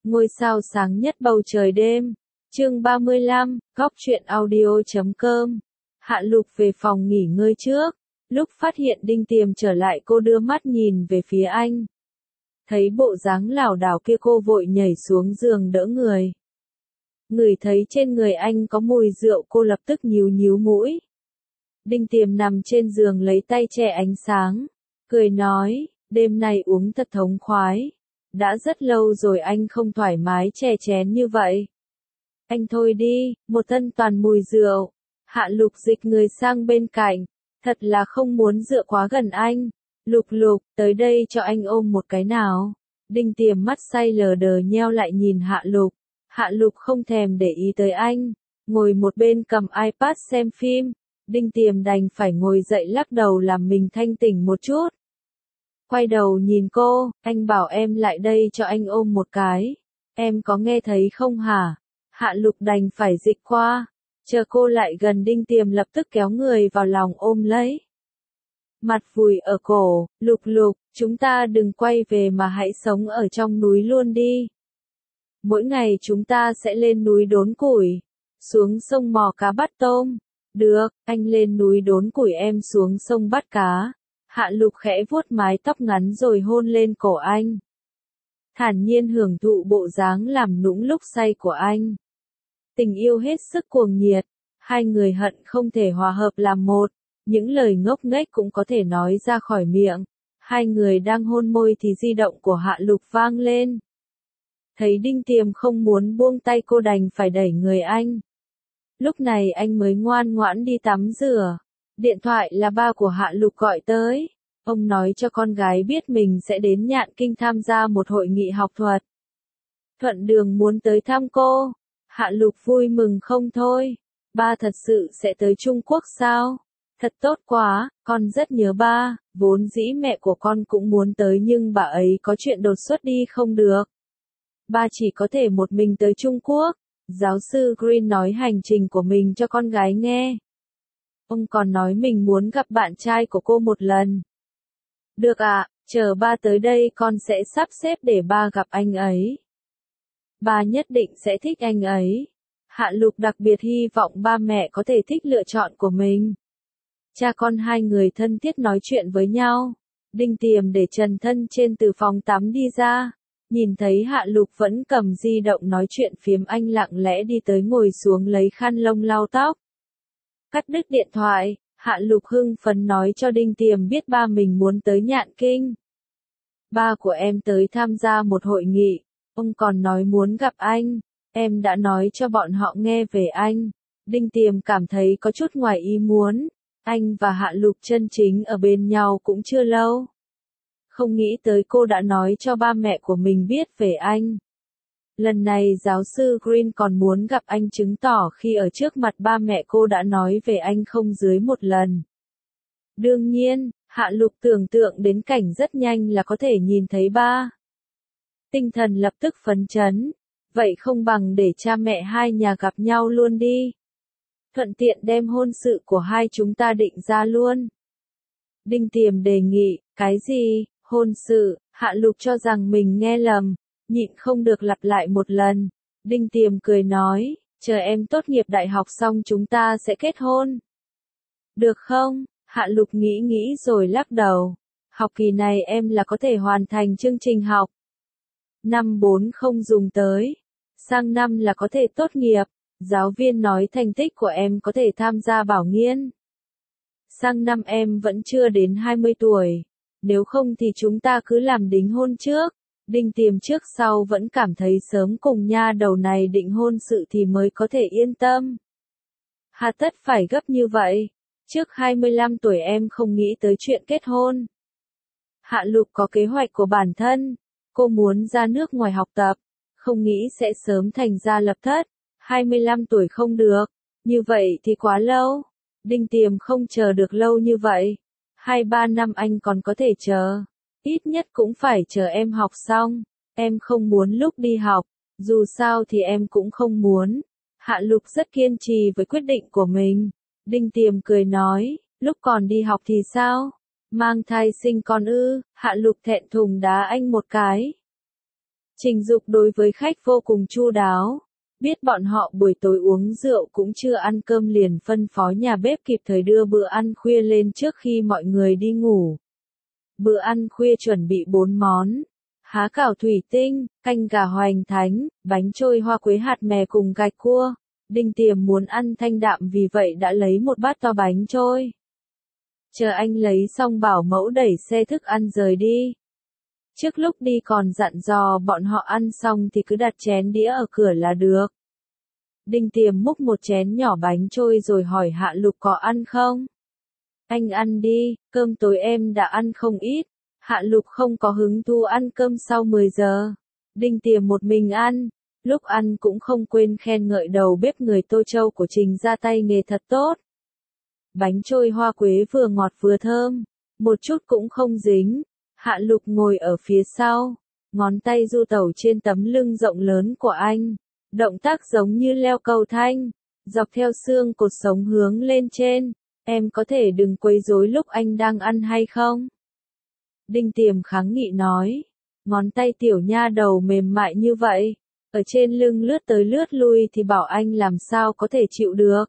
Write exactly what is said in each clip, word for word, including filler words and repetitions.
ngôi sao sáng nhất bầu trời đêm. Chương ba mươi lăm, góc truyện audio chấm com. Hạ Lục về phòng nghỉ ngơi trước. Lúc phát hiện Đinh Tiềm trở lại cô đưa mắt nhìn về phía anh. Thấy bộ dáng lảo đảo kia cô vội nhảy xuống giường đỡ người. Ngửi thấy trên người anh có mùi rượu cô lập tức nhíu nhíu mũi. Đinh Tiềm nằm trên giường lấy tay che ánh sáng. Cười nói, đêm nay uống thật thống khoái. Đã rất lâu rồi anh không thoải mái chè chén như vậy. Anh thôi đi, một thân toàn mùi rượu. Hạ Lục dịch người sang bên cạnh. Thật là không muốn dựa quá gần anh. Lục Lục, tới đây cho anh ôm một cái nào. Đinh Tiềm mắt say lờ đờ nheo lại nhìn Hạ Lục. Hạ Lục không thèm để ý tới anh. Ngồi một bên cầm iPad xem phim. Đinh Tiềm đành phải ngồi dậy lắc đầu làm mình thanh tỉnh một chút. Quay đầu nhìn cô, anh bảo em lại đây cho anh ôm một cái. Em có nghe thấy không hả? Hạ Lục đành phải dịch qua. Chờ cô lại gần Đinh Tiềm lập tức kéo người vào lòng ôm lấy. Mặt vùi ở cổ, Lục Lục, chúng ta đừng quay về mà hãy sống ở trong núi luôn đi. Mỗi ngày chúng ta sẽ lên núi đốn củi, xuống sông mò cá bắt tôm. Được, anh lên núi đốn củi em xuống sông bắt cá. Hạ Lục khẽ vuốt mái tóc ngắn rồi hôn lên cổ anh. Thản nhiên hưởng thụ bộ dáng làm nũng lúc say của anh. Tình yêu hết sức cuồng nhiệt, hai người hận không thể hòa hợp làm một, những lời ngốc nghếch cũng có thể nói ra khỏi miệng. Hai người đang hôn môi thì di động của Hạ Lục vang lên. Thấy Đinh Tiềm không muốn buông tay cô đành phải đẩy người anh. Lúc này anh mới ngoan ngoãn đi tắm rửa. Điện thoại là ba của Hạ Lục gọi tới. Ông nói cho con gái biết mình sẽ đến Nhạn Kinh tham gia một hội nghị học thuật. Thuận đường muốn tới thăm cô. Hạ Lục vui mừng không thôi. Ba thật sự sẽ tới Trung Quốc sao? Thật tốt quá, con rất nhớ ba. Vốn dĩ mẹ của con cũng muốn tới nhưng bà ấy có chuyện đột xuất đi không được. Ba chỉ có thể một mình tới Trung Quốc. Giáo sư Green nói hành trình của mình cho con gái nghe. Ông còn nói mình muốn gặp bạn trai của cô một lần. Được ạ, à, chờ ba tới đây con sẽ sắp xếp để ba gặp anh ấy. Ba nhất định sẽ thích anh ấy. Hạ Lục đặc biệt hy vọng ba mẹ có thể thích lựa chọn của mình. Cha con hai người thân thiết nói chuyện với nhau. Đinh Tiềm để trần thân trên từ phòng tắm đi ra. Nhìn thấy Hạ Lục vẫn cầm di động nói chuyện phiếm anh lặng lẽ đi tới ngồi xuống lấy khăn lông lau tóc. Cắt đứt điện thoại, Hạ Lục hưng phấn nói cho Đinh Tiềm biết ba mình muốn tới Nhạn Kinh. Ba của em tới tham gia một hội nghị, ông còn nói muốn gặp anh, em đã nói cho bọn họ nghe về anh. Đinh Tiềm cảm thấy có chút ngoài ý muốn, anh và Hạ Lục chân chính ở bên nhau cũng chưa lâu. Không nghĩ tới cô đã nói cho ba mẹ của mình biết về anh. Lần này giáo sư Green còn muốn gặp anh chứng tỏ khi ở trước mặt ba mẹ cô đã nói về anh không dưới một lần. Đương nhiên, Hạ Lục tưởng tượng đến cảnh rất nhanh là có thể nhìn thấy ba. Tinh thần lập tức phấn chấn. Vậy không bằng để cha mẹ hai nhà gặp nhau luôn đi. Thuận tiện đem hôn sự của hai chúng ta định ra luôn. Đinh Tiềm đề nghị, cái gì, hôn sự, Hạ Lục cho rằng mình nghe lầm. Nhịn không được lặp lại một lần. Đinh Tiềm cười nói, chờ em tốt nghiệp đại học xong chúng ta sẽ kết hôn. Được không? Hạ Lục nghĩ nghĩ rồi lắc đầu. Học kỳ này em là có thể hoàn thành chương trình học. Năm bốn không dùng tới. Sang năm là có thể tốt nghiệp. Giáo viên nói thành tích của em có thể tham gia bảo nghiên. Sang năm em vẫn chưa đến hai mươi tuổi. Nếu không thì chúng ta cứ làm đính hôn trước. Đinh Tiềm trước sau vẫn cảm thấy sớm cùng nha đầu này định hôn sự thì mới có thể yên tâm. Hà tất phải gấp như vậy. Trước hai mươi lăm tuổi em không nghĩ tới chuyện kết hôn. Hạ Lục có kế hoạch của bản thân. Cô muốn ra nước ngoài học tập. Không nghĩ sẽ sớm thành gia lập thất. hai mươi lăm tuổi không được. Như vậy thì quá lâu. Đinh Tiềm không chờ được lâu như vậy. hai ba năm anh còn có thể chờ. Ít nhất cũng phải chờ em học xong. Em không muốn lúc đi học. Dù sao thì em cũng không muốn. Hạ Lục rất kiên trì với quyết định của mình. Đinh Tiềm cười nói, lúc còn đi học thì sao? Mang thai sinh con ư? Hạ Lục thẹn thùng đá anh một cái. Trình Dục đối với khách vô cùng chu đáo. Biết bọn họ buổi tối uống rượu cũng chưa ăn cơm liền phân phó nhà bếp kịp thời đưa bữa ăn khuya lên trước khi mọi người đi ngủ. Bữa ăn khuya chuẩn bị bốn món. Há cảo thủy tinh, canh gà hoành thánh, bánh trôi hoa quế hạt mè cùng gạch cua. Đinh Tiềm muốn ăn thanh đạm vì vậy đã lấy một bát to bánh trôi. Chờ anh lấy xong bảo mẫu đẩy xe thức ăn rời đi. Trước lúc đi còn dặn dò bọn họ ăn xong thì cứ đặt chén đĩa ở cửa là được. Đinh Tiềm múc một chén nhỏ bánh trôi rồi hỏi Hạ Lục có ăn không? Anh ăn đi, cơm tối em đã ăn không ít. Hạ Lục không có hứng thú ăn cơm sau mười giờ. Đinh Tiềm một mình ăn, lúc ăn cũng không quên khen ngợi đầu bếp người Tô Châu của Trình ra tay nghề thật tốt. Bánh trôi hoa quế vừa ngọt vừa thơm, một chút cũng không dính. Hạ Lục ngồi ở phía sau, ngón tay du tẩu trên tấm lưng rộng lớn của anh. Động tác giống như leo cầu thanh, dọc theo xương cột sống hướng lên trên. Em có thể đừng quấy rối lúc anh đang ăn hay không? Đinh Tiềm kháng nghị nói. Ngón tay tiểu nha đầu mềm mại như vậy, ở trên lưng lướt tới lướt lui thì bảo anh làm sao có thể chịu được.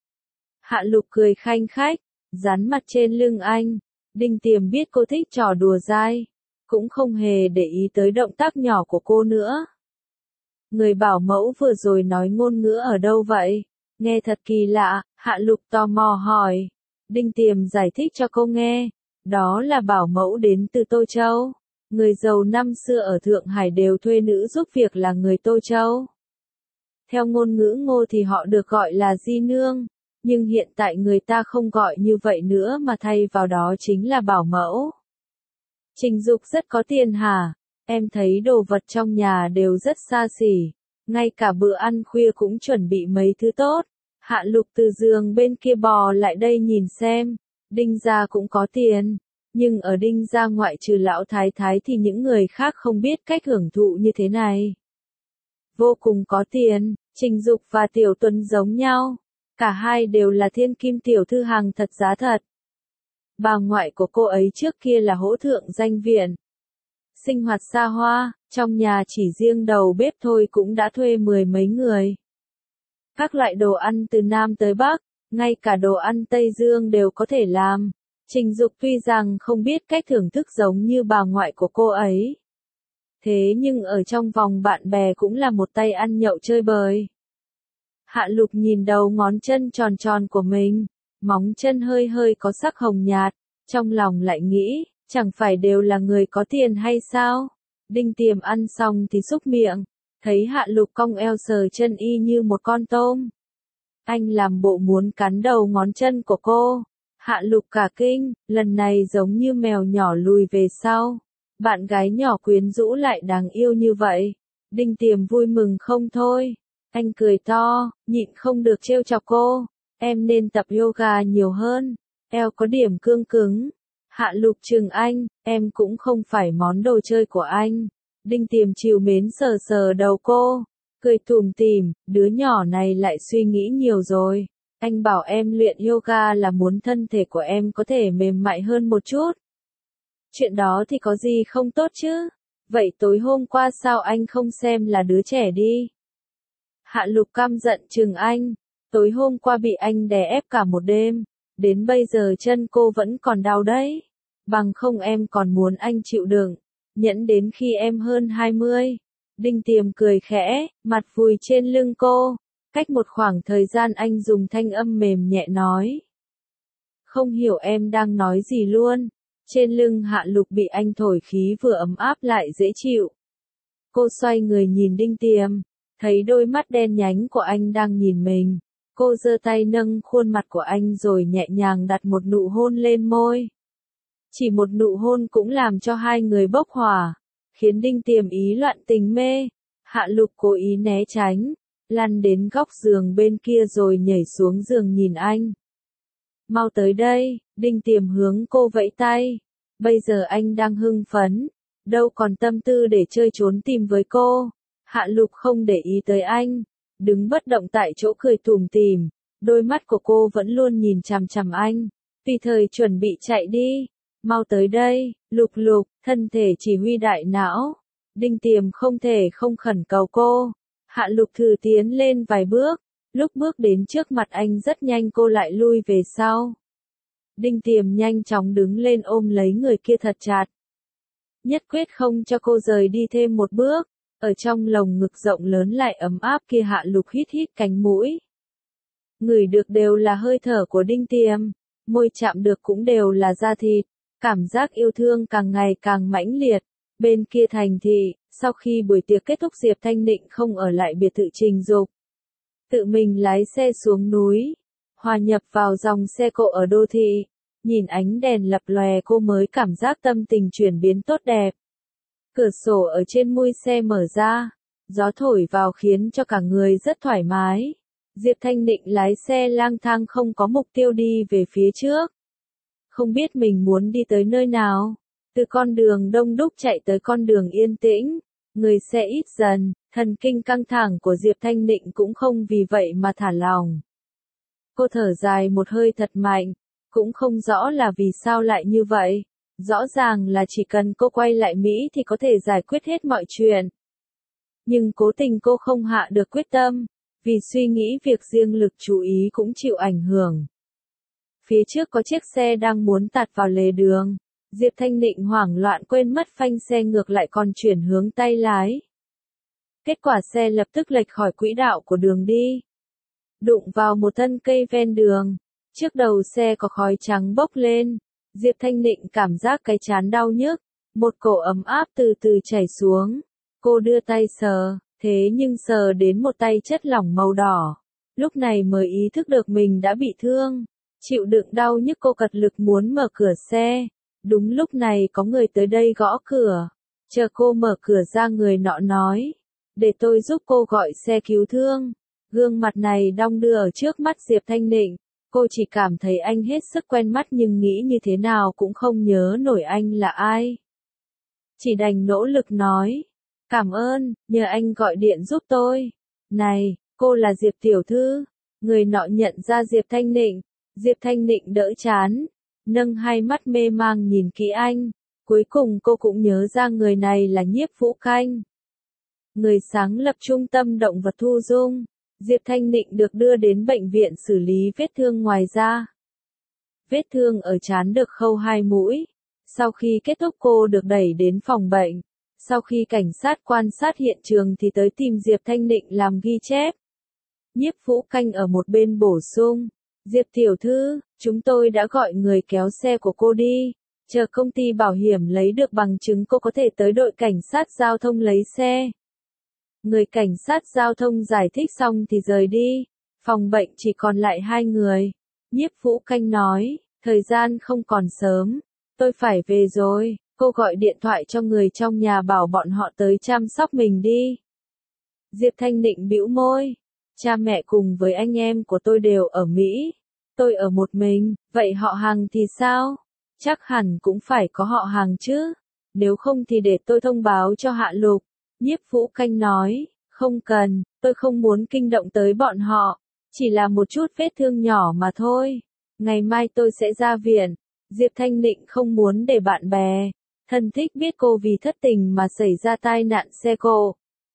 Hạ Lục cười khanh khách, dán mặt trên lưng anh. Đinh Tiềm biết cô thích trò đùa dai, cũng không hề để ý tới động tác nhỏ của cô nữa. Người bảo mẫu vừa rồi nói ngôn ngữ ở đâu vậy? Nghe thật kỳ lạ, Hạ Lục tò mò hỏi. Đinh Tiềm giải thích cho cô nghe. Đó là bảo mẫu đến từ Tô Châu. Người giàu năm xưa ở Thượng Hải đều thuê nữ giúp việc là người Tô Châu. Theo ngôn ngữ Ngô thì họ được gọi là di nương. Nhưng hiện tại người ta không gọi như vậy nữa mà thay vào đó chính là bảo mẫu. Trình Dục rất có tiền hả? Em thấy đồ vật trong nhà đều rất xa xỉ. Ngay cả bữa ăn khuya cũng chuẩn bị mấy thứ tốt. Hạ Lục từ giường bên kia bò lại đây nhìn xem. Đinh gia cũng có tiền. Nhưng ở Đinh gia ngoại trừ lão thái thái thì những người khác không biết cách hưởng thụ như thế này. Vô cùng có tiền, Trình Dục và Tiểu Tuấn giống nhau. Cả hai đều là thiên kim tiểu thư hàng thật giá thật. Bà ngoại của cô ấy trước kia là hỗ thượng danh viện. Sinh hoạt xa hoa, trong nhà chỉ riêng đầu bếp thôi cũng đã thuê mười mấy người. Các loại đồ ăn từ Nam tới Bắc, ngay cả đồ ăn Tây Dương đều có thể làm. Trình Dục tuy rằng không biết cách thưởng thức giống như bà ngoại của cô ấy. Thế nhưng ở trong vòng bạn bè cũng là một tay ăn nhậu chơi bời. Hạ Lục nhìn đầu ngón chân tròn tròn của mình, móng chân hơi hơi có sắc hồng nhạt, trong lòng lại nghĩ, chẳng phải đều là người có tiền hay sao? Đinh Tiềm ăn xong thì xúc miệng, thấy Hạ Lục cong eo sờ chân y như một con tôm. Anh làm bộ muốn cắn đầu ngón chân của cô. Hạ Lục cả kinh, lần này giống như mèo nhỏ lùi về sau. Bạn gái nhỏ quyến rũ lại đáng yêu như vậy. Đinh Tiềm vui mừng không thôi. Anh cười to, nhịn không được trêu chọc cô. Em nên tập yoga nhiều hơn. Eo có điểm cương cứng. Hạ Lục trừng anh, em cũng không phải món đồ chơi của anh. Đinh Tiềm trìu mến sờ sờ đầu cô. Cười tủm tỉm, đứa nhỏ này lại suy nghĩ nhiều rồi. Anh bảo em luyện yoga là muốn thân thể của em có thể mềm mại hơn một chút. Chuyện đó thì có gì không tốt chứ? Vậy tối hôm qua sao anh không xem là đứa trẻ đi? Hạ Lục căm giận trừng anh. Tối hôm qua bị anh đè ép cả một đêm. Đến bây giờ chân cô vẫn còn đau đấy. Bằng không em còn muốn anh chịu đựng. Nhẫn đến khi em hơn hai mươi. Đinh Tiềm cười khẽ, mặt vùi trên lưng cô. Cách một khoảng thời gian anh dùng thanh âm mềm nhẹ nói. Không hiểu em đang nói gì luôn. Trên lưng Hạ Lục bị anh thổi khí vừa ấm áp lại dễ chịu. Cô xoay người nhìn Đinh Tiềm, thấy đôi mắt đen nhánh của anh đang nhìn mình. Cô giơ tay nâng khuôn mặt của anh rồi nhẹ nhàng đặt một nụ hôn lên môi. Chỉ một nụ hôn cũng làm cho hai người bốc hỏa, khiến Đinh Tiềm ý loạn tình mê. Hạ Lục cố ý né tránh, lăn đến góc giường bên kia rồi nhảy xuống giường nhìn anh. Mau tới đây, Đinh Tiềm hướng cô vẫy tay. Bây giờ anh đang hưng phấn, đâu còn tâm tư để chơi trốn tìm với cô. Hạ Lục không để ý tới anh, đứng bất động tại chỗ cười tủm tỉm, đôi mắt của cô vẫn luôn nhìn chằm chằm anh. Tùy thời chuẩn bị chạy đi. Mau tới đây, Lục Lục, thân thể chỉ huy đại não. Đinh Tiềm không thể không khẩn cầu cô. Hạ Lục thử tiến lên vài bước, lúc bước đến trước mặt anh rất nhanh cô lại lui về sau. Đinh Tiềm nhanh chóng đứng lên ôm lấy người kia thật chặt. Nhất quyết không cho cô rời đi thêm một bước, ở trong lồng ngực rộng lớn lại ấm áp kia Hạ Lục hít hít cánh mũi. Ngửi được đều là hơi thở của Đinh Tiềm, môi chạm được cũng đều là da thịt, cảm giác yêu thương càng ngày càng mãnh liệt. Bên kia thành thị, sau khi buổi tiệc kết thúc Diệp Thanh Nịnh không ở lại biệt thự Trình Dục. Tự mình lái xe xuống núi, hòa nhập vào dòng xe cộ ở đô thị, nhìn ánh đèn lập lòe cô mới cảm giác tâm tình chuyển biến tốt đẹp. Cửa sổ ở trên mui xe mở ra, gió thổi vào khiến cho cả người rất thoải mái. Diệp Thanh Nịnh lái xe lang thang không có mục tiêu đi về phía trước. Không biết mình muốn đi tới nơi nào. Từ con đường đông đúc chạy tới con đường yên tĩnh, người xe ít dần, thần kinh căng thẳng của Diệp Thanh Nịnh cũng không vì vậy mà thả lỏng. Cô thở dài một hơi thật mạnh, cũng không rõ là vì sao lại như vậy. Rõ ràng là chỉ cần cô quay lại Mỹ thì có thể giải quyết hết mọi chuyện. Nhưng cố tình cô không hạ được quyết tâm, vì suy nghĩ việc riêng lực chú ý cũng chịu ảnh hưởng. Phía trước có chiếc xe đang muốn tạt vào lề đường. Diệp Thanh Nịnh hoảng loạn quên mất phanh xe ngược lại còn chuyển hướng tay lái. Kết quả xe lập tức lệch khỏi quỹ đạo của đường đi. Đụng vào một thân cây ven đường. Trước đầu xe có khói trắng bốc lên. Diệp Thanh Nịnh cảm giác cái trán đau nhức. Một cổ ấm áp từ từ chảy xuống. Cô đưa tay sờ, thế nhưng sờ đến một tay chất lỏng màu đỏ. Lúc này mới ý thức được mình đã bị thương. Chịu đựng đau nhức cô cật lực muốn mở cửa xe. Đúng lúc này có người tới đây gõ cửa. Chờ cô mở cửa ra người nọ nói. Để tôi giúp cô gọi xe cứu thương. Gương mặt này đong đưa ở trước mắt Diệp Thanh Nịnh. Cô chỉ cảm thấy anh hết sức quen mắt nhưng nghĩ như thế nào cũng không nhớ nổi anh là ai. Chỉ đành nỗ lực nói. Cảm ơn, nhờ anh gọi điện giúp tôi. Này, cô là Diệp tiểu thư. Người nọ nhận ra Diệp Thanh Nịnh. Diệp Thanh Nịnh đỡ chán. Nâng hai mắt mê mang nhìn kỹ anh. Cuối cùng cô cũng nhớ ra người này là Nhiếp Vũ Khanh. Người sáng lập trung tâm động vật thu dung. Diệp Thanh Nịnh được đưa đến bệnh viện xử lý vết thương ngoài da. Vết thương ở trán được khâu hai mũi. Sau khi kết thúc cô được đẩy đến phòng bệnh. Sau khi cảnh sát quan sát hiện trường thì tới tìm Diệp Thanh Nịnh làm ghi chép. Nhiếp Vũ Khanh ở một bên bổ sung. Diệp tiểu thư, chúng tôi đã gọi người kéo xe của cô đi. Chờ công ty bảo hiểm lấy được bằng chứng cô có thể tới đội cảnh sát giao thông lấy xe. Người cảnh sát giao thông giải thích xong thì rời đi. Phòng bệnh chỉ còn lại hai người. Nhiếp Vũ Khanh nói, thời gian không còn sớm. Tôi phải về rồi. Cô gọi điện thoại cho người trong nhà bảo bọn họ tới chăm sóc mình đi. Diệp Thanh Nịnh bĩu môi. Cha mẹ cùng với anh em của tôi đều ở Mỹ. Tôi ở một mình, vậy họ hàng thì sao? Chắc hẳn cũng phải có họ hàng chứ. Nếu không thì để tôi thông báo cho Hạ Lục. Nhiếp Vũ Khanh nói, không cần, tôi không muốn kinh động tới bọn họ. Chỉ là một chút vết thương nhỏ mà thôi. Ngày mai tôi sẽ ra viện. Diệp Thanh Nịnh không muốn để bạn bè, thân thích biết cô vì thất tình mà xảy ra tai nạn xe cộ.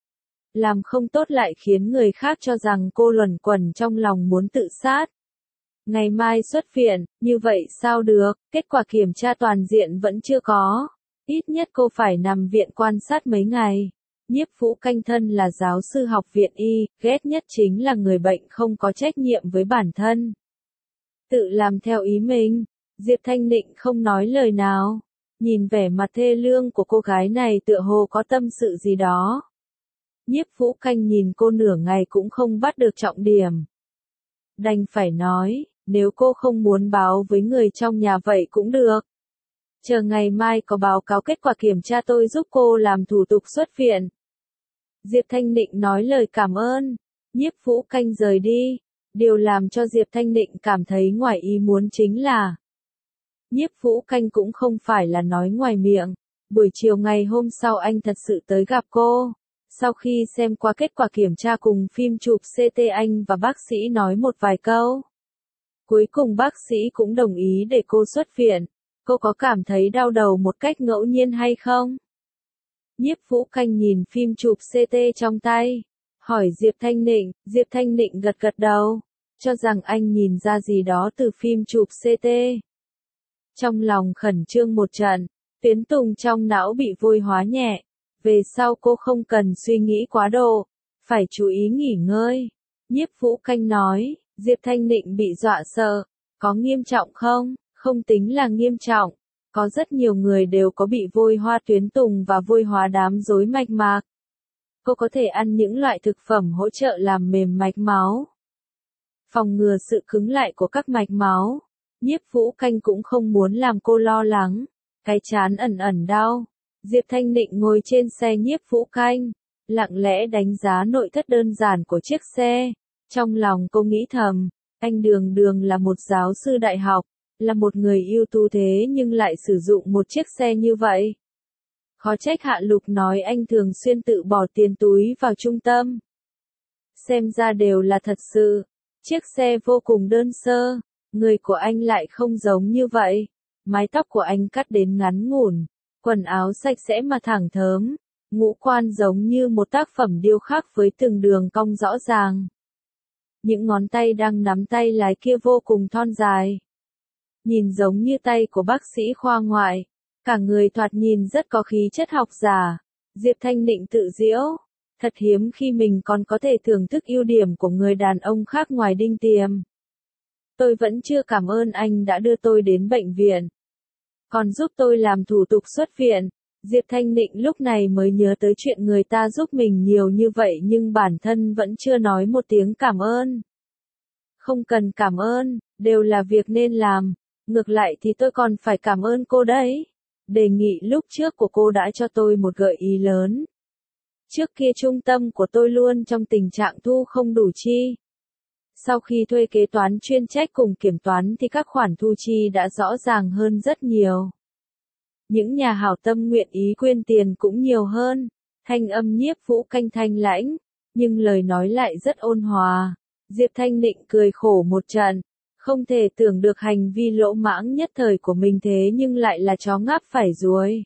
Làm không tốt lại khiến người khác cho rằng cô luẩn quẩn trong lòng muốn tự sát. Ngày mai xuất viện, như vậy sao được, kết quả kiểm tra toàn diện vẫn chưa có. Ít nhất cô phải nằm viện quan sát mấy ngày. Nhiếp Vũ Khanh thân là giáo sư học viện y, ghét nhất chính là người bệnh không có trách nhiệm với bản thân. Tự làm theo ý mình, Diệp Thanh Nịnh không nói lời nào. Nhìn vẻ mặt thê lương của cô gái này tựa hồ có tâm sự gì đó. Nhiếp Vũ Khanh nhìn cô nửa ngày cũng không bắt được trọng điểm. Đành phải nói, nếu cô không muốn báo với người trong nhà vậy cũng được. Chờ ngày mai có báo cáo kết quả kiểm tra tôi giúp cô làm thủ tục xuất viện. Diệp Thanh Nịnh nói lời cảm ơn. Nhiếp Vũ Khanh rời đi. Điều làm cho Diệp Thanh Nịnh cảm thấy ngoài ý muốn chính là Nhiếp Vũ Khanh cũng không phải là nói ngoài miệng. Buổi chiều ngày hôm sau anh thật sự tới gặp cô. Sau khi xem qua kết quả kiểm tra cùng phim chụp xê tê anh và bác sĩ nói một vài câu. Cuối cùng bác sĩ cũng đồng ý để cô xuất viện. Cô có cảm thấy đau đầu một cách ngẫu nhiên hay không? Nhiếp Vũ Canh nhìn phim chụp xê tê trong tay, hỏi Diệp Thanh Nịnh, Diệp Thanh Nịnh gật gật đầu, cho rằng anh nhìn ra gì đó từ phim chụp xê tê. Trong lòng khẩn trương một trận, tuyến tùng trong não bị vôi hóa nhẹ, về sau cô không cần suy nghĩ quá độ, phải chú ý nghỉ ngơi. Nhiếp Vũ Canh nói, Diệp Thanh Nịnh bị dọa sợ, có nghiêm trọng không? Không tính là nghiêm trọng, có rất nhiều người đều có bị vôi hoa tuyến tùng và vôi hóa đám rối mạch mạc. Cô có thể ăn những loại thực phẩm hỗ trợ làm mềm mạch máu, phòng ngừa sự cứng lại của các mạch máu. Nhiếp Vũ Canh cũng không muốn làm cô lo lắng, cái trán ẩn ẩn đau. Diệp Thanh Nịnh ngồi trên xe Nhiếp Vũ Canh, lặng lẽ đánh giá nội thất đơn giản của chiếc xe. Trong lòng cô nghĩ thầm, anh Đường Đường là một giáo sư đại học, là một người ưu tú thế nhưng lại sử dụng một chiếc xe như vậy. Khó trách Hạ Lục nói anh thường xuyên tự bỏ tiền túi vào trung tâm. Xem ra đều là thật sự, chiếc xe vô cùng đơn sơ, người của anh lại không giống như vậy. Mái tóc của anh cắt đến ngắn ngủn, quần áo sạch sẽ mà thẳng thớm, ngũ quan giống như một tác phẩm điêu khắc với từng đường cong rõ ràng. Những ngón tay đang nắm tay lái kia vô cùng thon dài, nhìn giống như tay của bác sĩ khoa ngoại, cả người thoạt nhìn rất có khí chất học giả. Diệp Thanh Nịnh tự giễu, thật hiếm khi mình còn có thể thưởng thức ưu điểm của người đàn ông khác ngoài Đinh Tiềm. Tôi vẫn chưa cảm ơn anh đã đưa tôi đến bệnh viện, còn giúp tôi làm thủ tục xuất viện. Diệp Thanh Nịnh lúc này mới nhớ tới chuyện người ta giúp mình nhiều như vậy nhưng bản thân vẫn chưa nói một tiếng cảm ơn. Không cần cảm ơn, đều là việc nên làm. Ngược lại thì tôi còn phải cảm ơn cô đấy. Đề nghị lúc trước của cô đã cho tôi một gợi ý lớn. Trước kia trung tâm của tôi luôn trong tình trạng thu không đủ chi. Sau khi thuê kế toán chuyên trách cùng kiểm toán thì các khoản thu chi đã rõ ràng hơn rất nhiều. Những nhà hảo tâm nguyện ý quyên tiền cũng nhiều hơn. Thanh âm Nhiếp Vũ Canh thanh lãnh, nhưng lời nói lại rất ôn hòa. Diệp Thanh Nịnh cười khổ một trận, không thể tưởng được hành vi lỗ mãng nhất thời của mình thế nhưng lại là chó ngáp phải ruồi.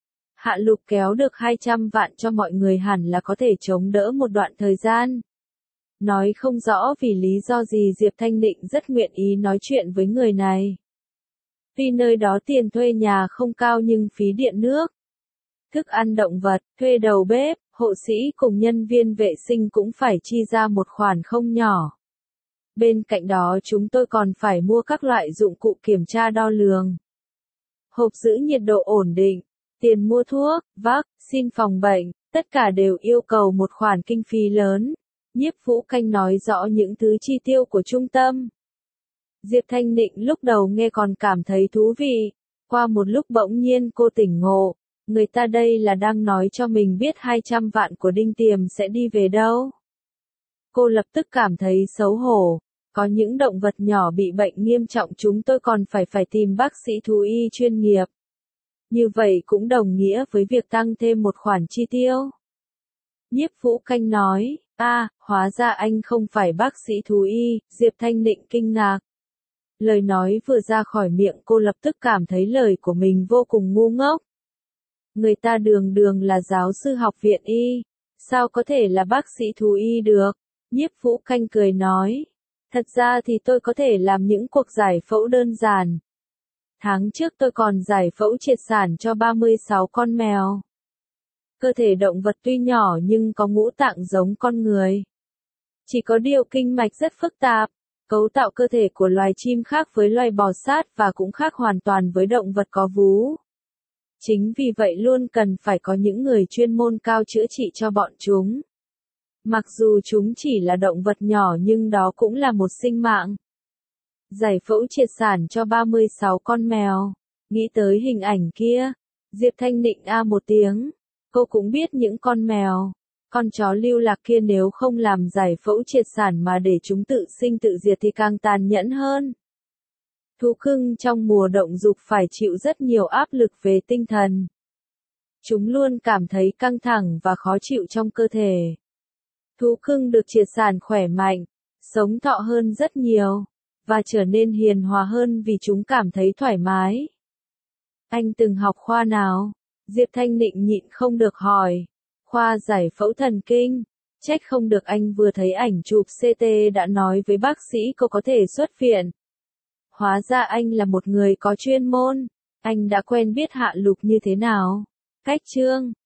Hạ Lục kéo được hai trăm vạn cho mọi người hẳn là có thể chống đỡ một đoạn thời gian. Nói không rõ vì lý do gì Diệp Thanh Nịnh rất nguyện ý nói chuyện với người này. Tuy nơi đó tiền thuê nhà không cao nhưng phí điện nước, thức ăn động vật, thuê đầu bếp, hộ sĩ cùng nhân viên vệ sinh cũng phải chi ra một khoản không nhỏ. Bên cạnh đó chúng tôi còn phải mua các loại dụng cụ kiểm tra đo lường, hộp giữ nhiệt độ ổn định, tiền mua thuốc, vaccine phòng bệnh, tất cả đều yêu cầu một khoản kinh phí lớn. Nhiếp Vũ Canh nói rõ những thứ chi tiêu của trung tâm. Diệp Thanh Nịnh lúc đầu nghe còn cảm thấy thú vị, qua một lúc bỗng nhiên cô tỉnh ngộ, người ta đây là đang nói cho mình biết hai trăm vạn của Đinh Tiềm sẽ đi về đâu. Cô lập tức cảm thấy xấu hổ, có những động vật nhỏ bị bệnh nghiêm trọng chúng tôi còn phải phải tìm bác sĩ thú y chuyên nghiệp. Như vậy cũng đồng nghĩa với việc tăng thêm một khoản chi tiêu. Nhiếp Vũ Canh nói, a, à, hóa ra anh không phải bác sĩ thú y. Diệp Thanh Nịnh kinh ngạc. Lời nói vừa ra khỏi miệng cô lập tức cảm thấy lời của mình vô cùng ngu ngốc. Người ta Đường Đường là giáo sư học viện y, sao có thể là bác sĩ thú y được? Nhiếp Vũ Canh cười nói, thật ra thì tôi có thể làm những cuộc giải phẫu đơn giản. Tháng trước tôi còn giải phẫu triệt sản cho ba mươi sáu con mèo. Cơ thể động vật tuy nhỏ nhưng có ngũ tạng giống con người. Chỉ có điều kinh mạch rất phức tạp, cấu tạo cơ thể của loài chim khác với loài bò sát và cũng khác hoàn toàn với động vật có vú. Chính vì vậy luôn cần phải có những người chuyên môn cao chữa trị cho bọn chúng. Mặc dù chúng chỉ là động vật nhỏ nhưng đó cũng là một sinh mạng. Giải phẫu triệt sản cho ba mươi sáu con mèo. Nghĩ tới hình ảnh kia, Diệp Thanh Nịnh a một tiếng. Cô cũng biết những con mèo, con chó lưu lạc kia nếu không làm giải phẫu triệt sản mà để chúng tự sinh tự diệt thì càng tàn nhẫn hơn. Thú cưng trong mùa động dục phải chịu rất nhiều áp lực về tinh thần. Chúng luôn cảm thấy căng thẳng và khó chịu trong cơ thể. Thú cưng được triệt sản khỏe mạnh, sống thọ hơn rất nhiều, và trở nên hiền hòa hơn vì chúng cảm thấy thoải mái. Anh từng học khoa nào? Diệp Thanh Nịnh nhịn không được hỏi. Khoa giải phẫu thần kinh. Trách không được anh vừa thấy ảnh chụp xê tê đã nói với bác sĩ cô có thể xuất viện. Hóa ra anh là một người có chuyên môn. Anh đã quen biết Hạ Lục như thế nào? Cách chương